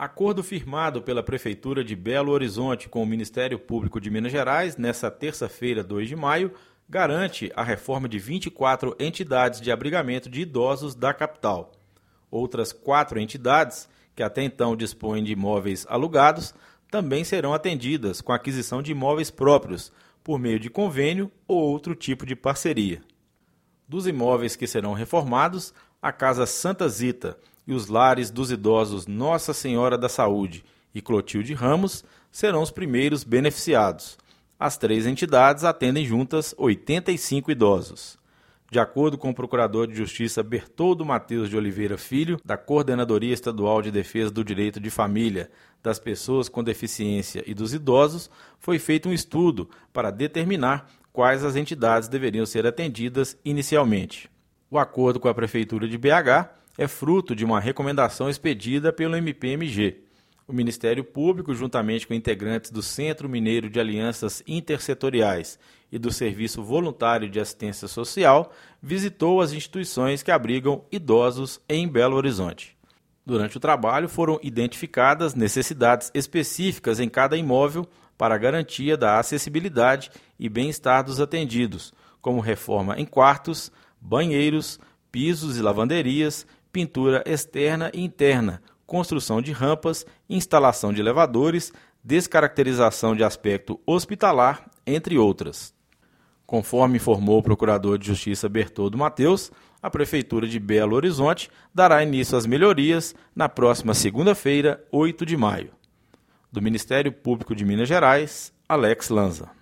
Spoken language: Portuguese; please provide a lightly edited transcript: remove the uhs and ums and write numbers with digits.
Acordo firmado pela Prefeitura de Belo Horizonte com o Ministério Público de Minas Gerais, nesta terça-feira, 2 de maio, garante a reforma de 24 entidades de abrigamento de idosos da capital. Outras 4 entidades, que até então dispõem de imóveis alugados, também serão atendidas com a aquisição de imóveis próprios, por meio de convênio ou outro tipo de parceria. Dos imóveis que serão reformados, a Casa Santa Zita e os lares dos idosos Nossa Senhora da Saúde e Clotilde Ramos serão os primeiros beneficiados. As 3 entidades atendem juntas 85 idosos. De acordo com o Procurador de Justiça Bertoldo Matheus de Oliveira Filho, da Coordenadoria Estadual de Defesa do Direito de Família, das Pessoas com Deficiência e dos Idosos, foi feito um estudo para determinar quais as entidades deveriam ser atendidas inicialmente. O acordo com a Prefeitura de BH é fruto de uma recomendação expedida pelo MPMG. O Ministério Público, juntamente com integrantes do Centro Mineiro de Alianças Intersetoriais e do Serviço Voluntário de Assistência Social, visitou as instituições que abrigam idosos em Belo Horizonte. Durante o trabalho foram identificadas necessidades específicas em cada imóvel para a garantia da acessibilidade e bem-estar dos atendidos, como reforma em quartos, banheiros, pisos e lavanderias, pintura externa e interna, construção de rampas, instalação de elevadores, descaracterização de aspecto hospitalar, entre outras. Conforme informou o Procurador de Justiça Bertoldo Matheus, a Prefeitura de Belo Horizonte dará início às melhorias na próxima segunda-feira, 8 de maio. Do Ministério Público de Minas Gerais, Alex Lanza.